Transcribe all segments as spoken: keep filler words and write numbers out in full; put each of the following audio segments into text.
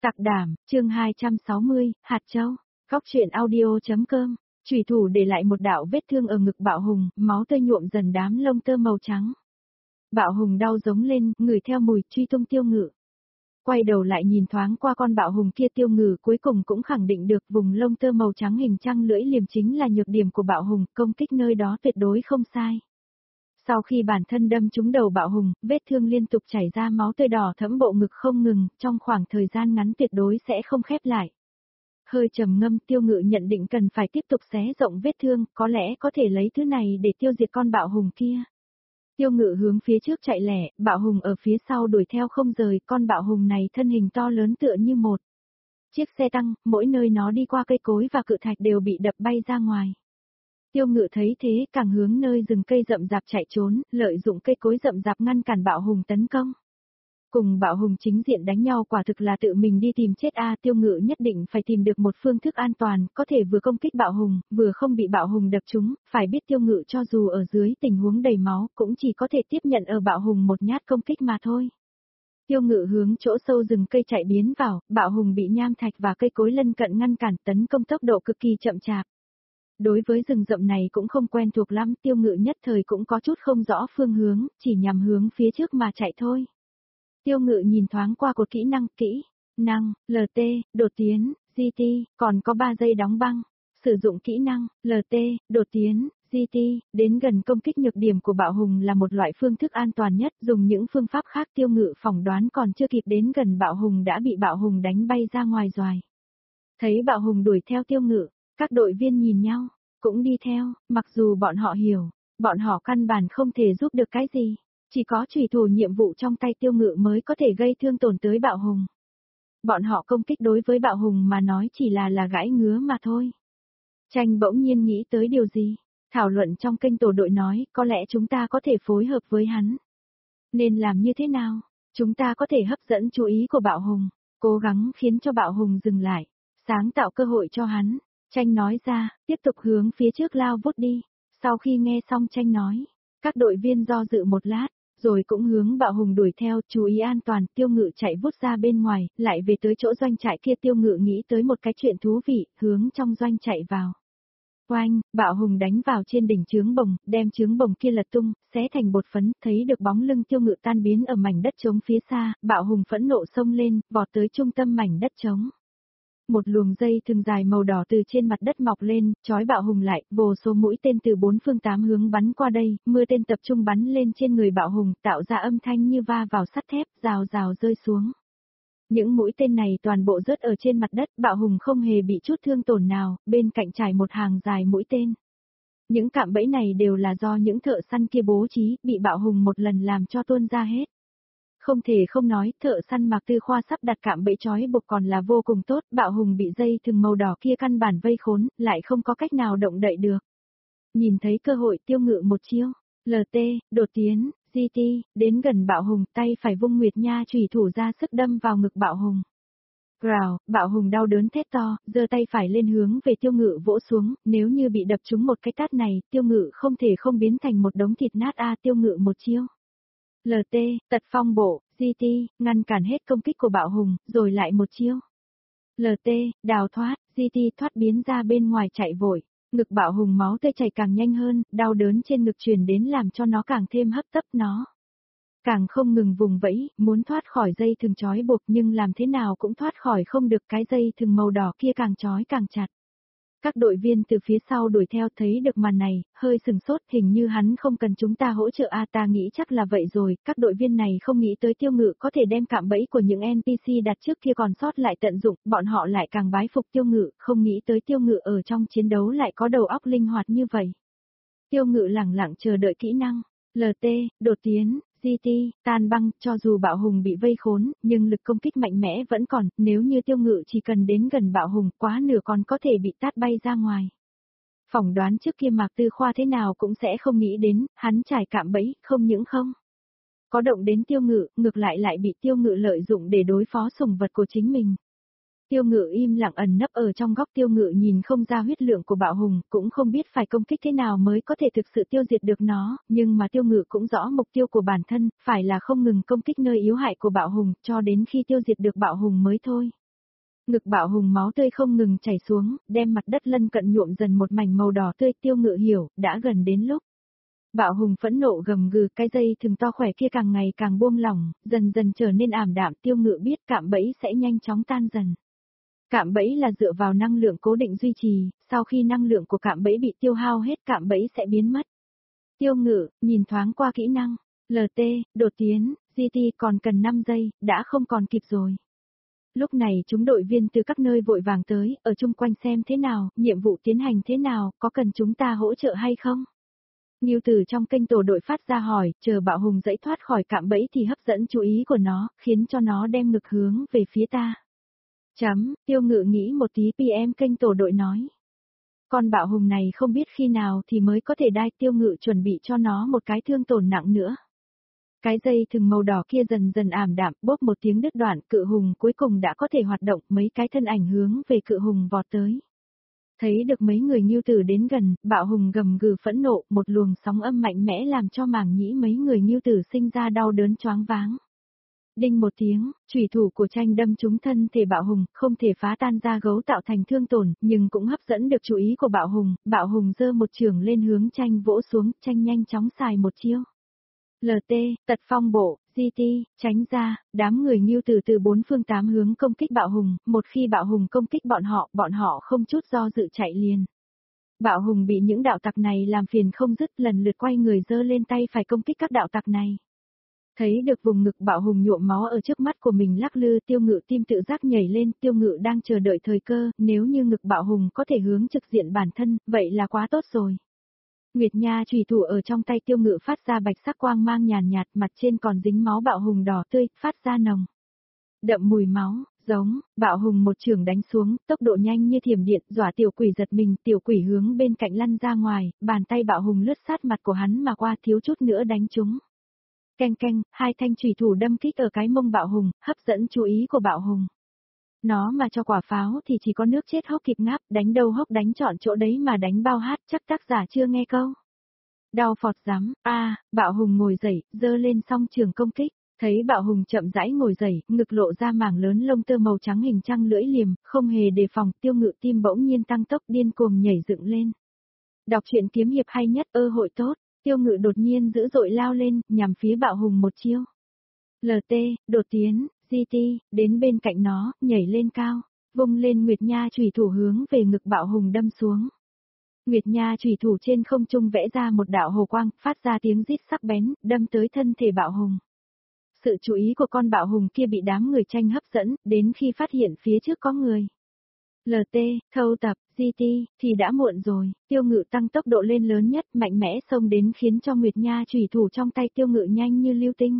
Sặc đảm, chương hai trăm sáu mươi, hạt châu. Góc truyện audio.com. Chủy thủ để lại một đạo vết thương ở ngực Bạo Hùng, máu tươi nhuộm dần đám lông tơ màu trắng. Bạo Hùng đau giống lên, ngửi theo mùi truy tung Tiêu Ngự. Quay đầu lại nhìn thoáng qua con Bạo Hùng kia, Tiêu Ngự cuối cùng cũng khẳng định được vùng lông tơ màu trắng hình trăng lưỡi liềm chính là nhược điểm của Bạo Hùng, công kích nơi đó tuyệt đối không sai. Sau khi bản thân đâm trúng đầu Bạo Hùng, vết thương liên tục chảy ra máu tươi đỏ thẫm, bộ ngực không ngừng, trong khoảng thời gian ngắn tuyệt đối sẽ không khép lại. Hơi trầm ngâm, Tiêu Ngự nhận định cần phải tiếp tục xé rộng vết thương, có lẽ có thể lấy thứ này để tiêu diệt con Bạo Hùng kia. Tiêu Ngự hướng phía trước chạy lẻ, Bạo Hùng ở phía sau đuổi theo không rời, con Bạo Hùng này thân hình to lớn tựa như một chiếc xe tăng, mỗi nơi nó đi qua cây cối và cự thạch đều bị đập bay ra ngoài. Tiêu Ngự thấy thế càng hướng nơi rừng cây rậm rạp chạy trốn, lợi dụng cây cối rậm rạp ngăn cản Bạo Hùng tấn công. Cùng Bạo Hùng chính diện đánh nhau quả thực là tự mình đi tìm chết a, à, Tiêu Ngự nhất định phải tìm được một phương thức an toàn, có thể vừa công kích Bạo Hùng, vừa không bị Bạo Hùng đập trúng, phải biết Tiêu Ngự cho dù ở dưới tình huống đầy máu, cũng chỉ có thể tiếp nhận ở Bạo Hùng một nhát công kích mà thôi. Tiêu Ngự hướng chỗ sâu rừng cây chạy biến vào, Bạo Hùng bị nham thạch và cây cối lân cận ngăn cản, tấn công tốc độ cực kỳ chậm chạp. Đối với rừng rậm này cũng không quen thuộc lắm, Tiêu Ngự nhất thời cũng có chút không rõ phương hướng, chỉ nhằm hướng phía trước mà chạy thôi. Tiêu Ngự nhìn thoáng qua cột kỹ năng, kỹ năng, lờ tê, đột tiến, giê tê, còn có ba giây đóng băng. Sử dụng kỹ năng, lờ tê, đột tiến, giê tê, đến gần công kích nhược điểm của Bạo Hùng là một loại phương thức an toàn nhất, dùng những phương pháp khác Tiêu Ngự phỏng đoán còn chưa kịp đến gần Bạo Hùng đã bị Bạo Hùng đánh bay ra ngoài rồi. Thấy Bạo Hùng đuổi theo Tiêu Ngự, các đội viên nhìn nhau, cũng đi theo, mặc dù bọn họ hiểu, bọn họ căn bản không thể giúp được cái gì. Chỉ có chủy thủ nhiệm vụ trong tay Tiêu Ngự mới có thể gây thương tổn tới Bạo Hùng. Bọn họ công kích đối với Bạo Hùng mà nói chỉ là là gãi ngứa mà thôi. Tranh bỗng nhiên nghĩ tới điều gì? Thảo luận trong kênh tổ đội nói, có lẽ chúng ta có thể phối hợp với hắn. Nên làm như thế nào? Chúng ta có thể hấp dẫn chú ý của Bạo Hùng, cố gắng khiến cho Bạo Hùng dừng lại, sáng tạo cơ hội cho hắn. Tranh nói ra, tiếp tục hướng phía trước lao vút đi. Sau khi nghe xong Tranh nói, các đội viên do dự một lát, rồi cũng hướng Bạo Hùng đuổi theo, chú ý an toàn. Tiêu Ngự chạy vút ra bên ngoài, lại về tới chỗ doanh trại kia. Tiêu Ngự nghĩ tới một cái chuyện thú vị, hướng trong doanh chạy vào. Oanh, Bạo Hùng đánh vào trên đỉnh chướng bồng, đem chướng bồng kia lật tung, xé thành bột phấn, thấy được bóng lưng Tiêu Ngự tan biến ở mảnh đất trống phía xa, Bạo Hùng phẫn nộ xông lên, vọt tới trung tâm mảnh đất trống. Một luồng dây thừng dài màu đỏ từ trên mặt đất mọc lên, trói Bạo Hùng lại, vô số mũi tên từ bốn phương tám hướng bắn qua đây, mưa tên tập trung bắn lên trên người Bạo Hùng, tạo ra âm thanh như va vào sắt thép, rào rào rơi xuống. Những mũi tên này toàn bộ rớt ở trên mặt đất, Bạo Hùng không hề bị chút thương tổn nào, bên cạnh trải một hàng dài mũi tên. Những cạm bẫy này đều là do những thợ săn kia bố trí, bị Bạo Hùng một lần làm cho tuôn ra hết. Không thể không nói, thợ săn Mạc Tư Khoa sắp đặt cạm bẫy trói buộc còn là vô cùng tốt, Bạo Hùng bị dây thừng màu đỏ kia căn bản vây khốn, lại không có cách nào động đậy được. Nhìn thấy cơ hội, Tiêu Ngự một chiêu, lờ tê, đột tiến, giê tê, đến gần Bạo Hùng, tay phải vung Nguyệt Nha chủy thủ ra sức đâm vào ngực Bạo Hùng. Rào, Bạo Hùng đau đớn thét to, giơ tay phải lên hướng về Tiêu Ngự vỗ xuống, nếu như bị đập trúng một cái tát này, Tiêu Ngự không thể không biến thành một đống thịt nát a. Tiêu Ngự một chiêu. lờ tê, tật phong bộ, giê tê, ngăn cản hết công kích của Bạo Hùng, rồi lại một chiêu. lờ tê, đào thoát, giê tê thoát biến ra bên ngoài chạy vội, ngực Bạo Hùng máu tươi chảy càng nhanh hơn, đau đớn trên ngực truyền đến làm cho nó càng thêm hấp tấp nó. Càng không ngừng vùng vẫy, muốn thoát khỏi dây thừng trói buộc nhưng làm thế nào cũng thoát khỏi không được, cái dây thừng màu đỏ kia càng trói càng chặt. Các đội viên từ phía sau đuổi theo thấy được màn này, hơi sừng sốt, hình như hắn không cần chúng ta hỗ trợ a, à, ta nghĩ chắc là vậy rồi, các đội viên này không nghĩ tới Tiêu Ngự có thể đem cạm bẫy của những en pê xê đặt trước kia còn sót lại tận dụng, bọn họ lại càng bái phục Tiêu Ngự, không nghĩ tới Tiêu Ngự ở trong chiến đấu lại có đầu óc linh hoạt như vậy. Tiêu Ngự lẳng lặng chờ đợi kỹ năng, lờ tê, đột tiến, giê tê, tan băng, cho dù Bạo Hùng bị vây khốn, nhưng lực công kích mạnh mẽ vẫn còn, nếu như Tiêu Ngự chỉ cần đến gần Bạo Hùng, quá nửa còn có thể bị tát bay ra ngoài. Phỏng đoán trước kia Mạc Tư Khoa thế nào cũng sẽ không nghĩ đến, hắn trải cạm bẫy, không những không có động đến Tiêu Ngự, ngược lại lại bị Tiêu Ngự lợi dụng để đối phó sủng vật của chính mình. Tiêu Ngự im lặng ẩn nấp ở trong góc. Tiêu Ngự nhìn không ra huyết lượng của Bạo Hùng, cũng không biết phải công kích thế nào mới có thể thực sự tiêu diệt được nó, nhưng mà Tiêu Ngự cũng rõ mục tiêu của bản thân, phải là không ngừng công kích nơi yếu hại của Bạo Hùng, cho đến khi tiêu diệt được Bạo Hùng mới thôi. Ngực Bạo Hùng máu tươi không ngừng chảy xuống, đem mặt đất lân cận nhuộm dần một mảnh màu đỏ tươi. Tiêu Ngự hiểu, đã gần đến lúc. Bạo Hùng phẫn nộ gầm gừ, cái dây thừng to khỏe kia càng ngày càng buông lỏng, dần dần trở nên ảm đạm. Tiêu Ngự biết cạm bẫy sẽ nhanh chóng tan dần. Cạm bẫy là dựa vào năng lượng cố định duy trì, sau khi năng lượng của cạm bẫy bị tiêu hao hết cạm bẫy sẽ biến mất. Tiêu Ngự, nhìn thoáng qua kỹ năng, lờ tê, đột tiến, giê tê còn cần năm giây, đã không còn kịp rồi. Lúc này chúng đội viên từ các nơi vội vàng tới, ở chung quanh xem thế nào, nhiệm vụ tiến hành thế nào, có cần chúng ta hỗ trợ hay không? Ngưu Tử trong kênh tổ đội phát ra hỏi, chờ Bạo Hùng dãy thoát khỏi cạm bẫy thì hấp dẫn chú ý của nó, khiến cho nó đem ngực hướng về phía ta. Chấm, Tiêu Ngự nghĩ một tí pê em kênh tổ đội nói. Con Bạo Hùng này không biết khi nào thì mới có thể đai. Tiêu Ngự chuẩn bị cho nó một cái thương tổn nặng nữa. Cái dây thừng màu đỏ kia dần dần ảm đạm, bốp một tiếng đứt đoạn, Cự Hùng cuối cùng đã có thể hoạt động, mấy cái thân ảnh hướng về Cự Hùng vọt tới. Thấy được mấy người Ngưu Tử đến gần, Bạo Hùng gầm gừ phẫn nộ, một luồng sóng âm mạnh mẽ làm cho màng nhĩ mấy người Ngưu Tử sinh ra đau đớn choáng váng. Đinh một tiếng, chủy thủ của tranh đâm trúng thân thể Bạo Hùng, không thể phá tan da gấu tạo thành thương tổn, nhưng cũng hấp dẫn được chú ý của Bạo Hùng. Bạo Hùng giơ một chưởng lên hướng tranh vỗ xuống, tranh nhanh chóng xài một chiêu. lờ tê, tật phong bộ, giê tê, tránh ra, đám người Ngưu Tử từ bốn phương tám hướng công kích Bạo Hùng, một khi Bạo Hùng công kích bọn họ, bọn họ không chút do dự chạy liền. Bạo Hùng bị những đạo tặc này làm phiền không dứt, lần lượt quay người giơ lên tay phải công kích các đạo tặc này. Thấy được vùng ngực Bạo Hùng nhuộm máu ở trước mắt của mình lắc lư, Tiêu Ngự tim tự giác nhảy lên. Tiêu Ngự đang chờ đợi thời cơ, nếu như ngực Bạo Hùng có thể hướng trực diện bản thân, vậy là quá tốt rồi. Nguyệt Nha chùy thủ ở trong tay Tiêu Ngự phát ra bạch sắc quang mang nhàn nhạt, mặt trên còn dính máu Bạo Hùng đỏ tươi, phát ra nồng đậm mùi máu, giống. Bạo Hùng một chưởng đánh xuống, tốc độ nhanh như thiểm điện, dọa tiểu quỷ giật mình. Tiểu quỷ hướng bên cạnh lăn ra ngoài, bàn tay Bạo Hùng lướt sát mặt của hắn mà qua, thiếu chút nữa đánh trúng. Keng keng, hai thanh chùy thủ đâm kích ở cái mông Bạo Hùng, hấp dẫn chú ý của Bạo Hùng. Nó mà cho quả pháo thì chỉ có nước chết hốc kịp ngáp, đánh đâu hốc đánh chọn chỗ đấy mà đánh bao hát, chắc tác giả chưa nghe câu. Đau phọt rắm, a, à, Bạo Hùng ngồi dậy, giơ lên song trường công kích, thấy Bạo Hùng chậm rãi ngồi dậy, ngực lộ ra mảng lớn lông tơ màu trắng hình trăng lưỡi liềm, không hề đề phòng. Tiêu Ngự tim bỗng nhiên tăng tốc, điên cuồng nhảy dựng lên. Đọc truyện kiếm hiệp hay nhất, ơ hội tốt. Tiêu Ngự đột nhiên dữ dội lao lên, nhằm phía Bạo Hùng một chiêu. lờ tê, đột tiến, giê tê, đến bên cạnh nó, nhảy lên cao, vung lên Nguyệt Nha chùy thủ hướng về ngực Bạo Hùng đâm xuống. Nguyệt Nha chùy thủ trên không trung vẽ ra một đạo hồ quang, phát ra tiếng rít sắc bén, đâm tới thân thể Bạo Hùng. Sự chú ý của con Bạo Hùng kia bị đám người tranh hấp dẫn, đến khi phát hiện phía trước có người. lờ tê, thâu tập, giê tê, thì đã muộn rồi. Tiêu Ngự tăng tốc độ lên lớn nhất, mạnh mẽ xông đến khiến cho Nguyệt Nha chùy thủ trong tay Tiêu Ngự nhanh như lưu tinh.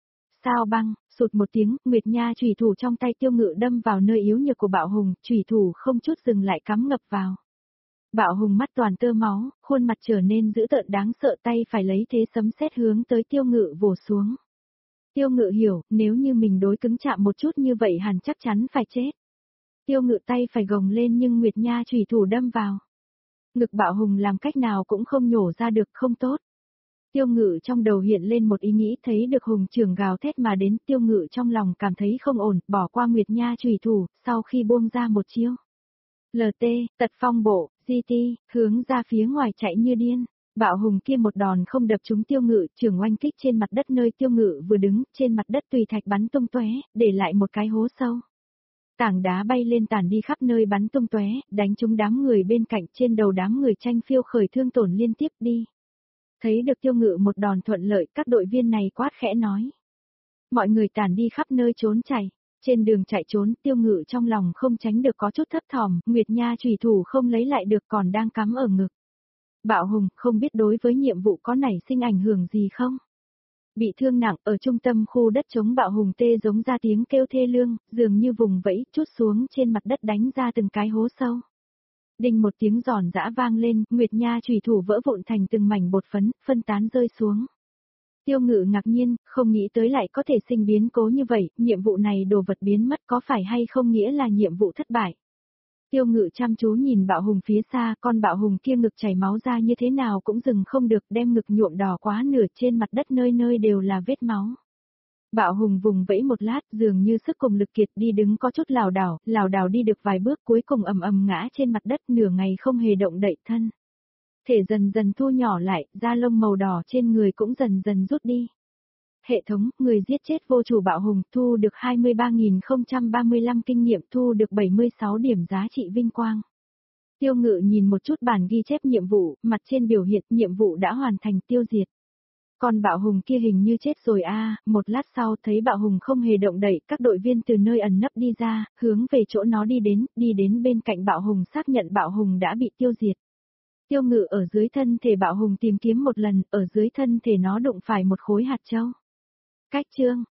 Sao băng, sụt một tiếng, Nguyệt Nha chùy thủ trong tay Tiêu Ngự đâm vào nơi yếu nhược của Bạo Hùng, chùy thủ không chút dừng lại cắm ngập vào. Bạo Hùng mắt toàn tơ máu, khuôn mặt trở nên dữ tợn đáng sợ, tay phải lấy thế sấm sét hướng tới Tiêu Ngự vồ xuống. Tiêu Ngự hiểu, nếu như mình đối cứng chạm một chút như vậy hẳn chắc chắn phải chết. Tiêu Ngự tay phải gồng lên nhưng Nguyệt Nha chùy thủ đâm vào. Ngực Bạo Hùng làm cách nào cũng không nhổ ra được, không tốt. Tiêu Ngự trong đầu hiện lên một ý nghĩ, thấy được Hùng trưởng gào thét mà đến, Tiêu Ngự trong lòng cảm thấy không ổn, bỏ qua Nguyệt Nha chùy thủ, sau khi buông ra một chiêu. lờ tê, tật phong bộ, giê tê, hướng ra phía ngoài chạy như điên. Bạo Hùng kia một đòn không đập trúng Tiêu Ngự, trưởng oanh kích trên mặt đất nơi Tiêu Ngự vừa đứng, trên mặt đất tùy thạch bắn tung tóe, để lại một cái hố sâu. Tảng đá bay lên tản đi khắp nơi bắn tung tóe, đánh trúng đám người bên cạnh, trên đầu đám người tranh phiêu khởi thương tổn liên tiếp đi. Thấy được Tiêu Ngự một đòn thuận lợi, các đội viên này quát khẽ nói. Mọi người tản đi khắp nơi trốn chạy. Trên đường chạy trốn, Tiêu Ngự trong lòng không tránh được có chút thấp thỏm, Nguyệt Nha chùy thủ không lấy lại được còn đang cắm ở ngực. Bạo Hùng không biết đối với nhiệm vụ có nảy sinh ảnh hưởng gì không? Bị thương nặng, ở trung tâm khu đất trống Bạo Hùng tê giống ra tiếng kêu thê lương, dường như vùng vẫy, trút xuống trên mặt đất đánh ra từng cái hố sâu. Đinh một tiếng giòn giã vang lên, Nguyệt Nha chùy thủ vỡ vụn thành từng mảnh bột phấn, phân tán rơi xuống. Tiêu Ngự ngạc nhiên, không nghĩ tới lại có thể sinh biến cố như vậy, nhiệm vụ này đồ vật biến mất có phải hay không nghĩa là nhiệm vụ thất bại. Tiêu Ngự chăm chú nhìn Bạo Hùng phía xa, con Bạo Hùng kia ngực chảy máu ra như thế nào cũng dừng không được, đem ngực nhuộm đỏ quá nửa, trên mặt đất nơi nơi đều là vết máu. Bạo Hùng vùng vẫy một lát, dường như sức cùng lực kiệt đi đứng có chút lảo đảo, lảo đảo đi được vài bước cuối cùng ầm ầm ngã trên mặt đất nửa ngày không hề động đậy thân. Thể dần dần thu nhỏ lại, da lông màu đỏ trên người cũng dần dần rút đi. Hệ thống, người giết chết vô chủ Bạo Hùng, thu được hai mươi ba nghìn không trăm ba mươi lăm kinh nghiệm, thu được bảy mươi sáu điểm giá trị vinh quang. Tiêu Ngự nhìn một chút bản ghi chép nhiệm vụ, mặt trên biểu hiện nhiệm vụ đã hoàn thành, tiêu diệt. Còn Bạo Hùng kia hình như chết rồi a. À, một lát sau thấy Bạo Hùng không hề động đậy, các đội viên từ nơi ẩn nấp đi ra, hướng về chỗ nó đi đến, đi đến bên cạnh Bạo Hùng xác nhận Bạo Hùng đã bị tiêu diệt. Tiêu Ngự ở dưới thân thể Bạo Hùng tìm kiếm một lần, ở dưới thân thể nó đụng phải một khối hạt châu. Cách chương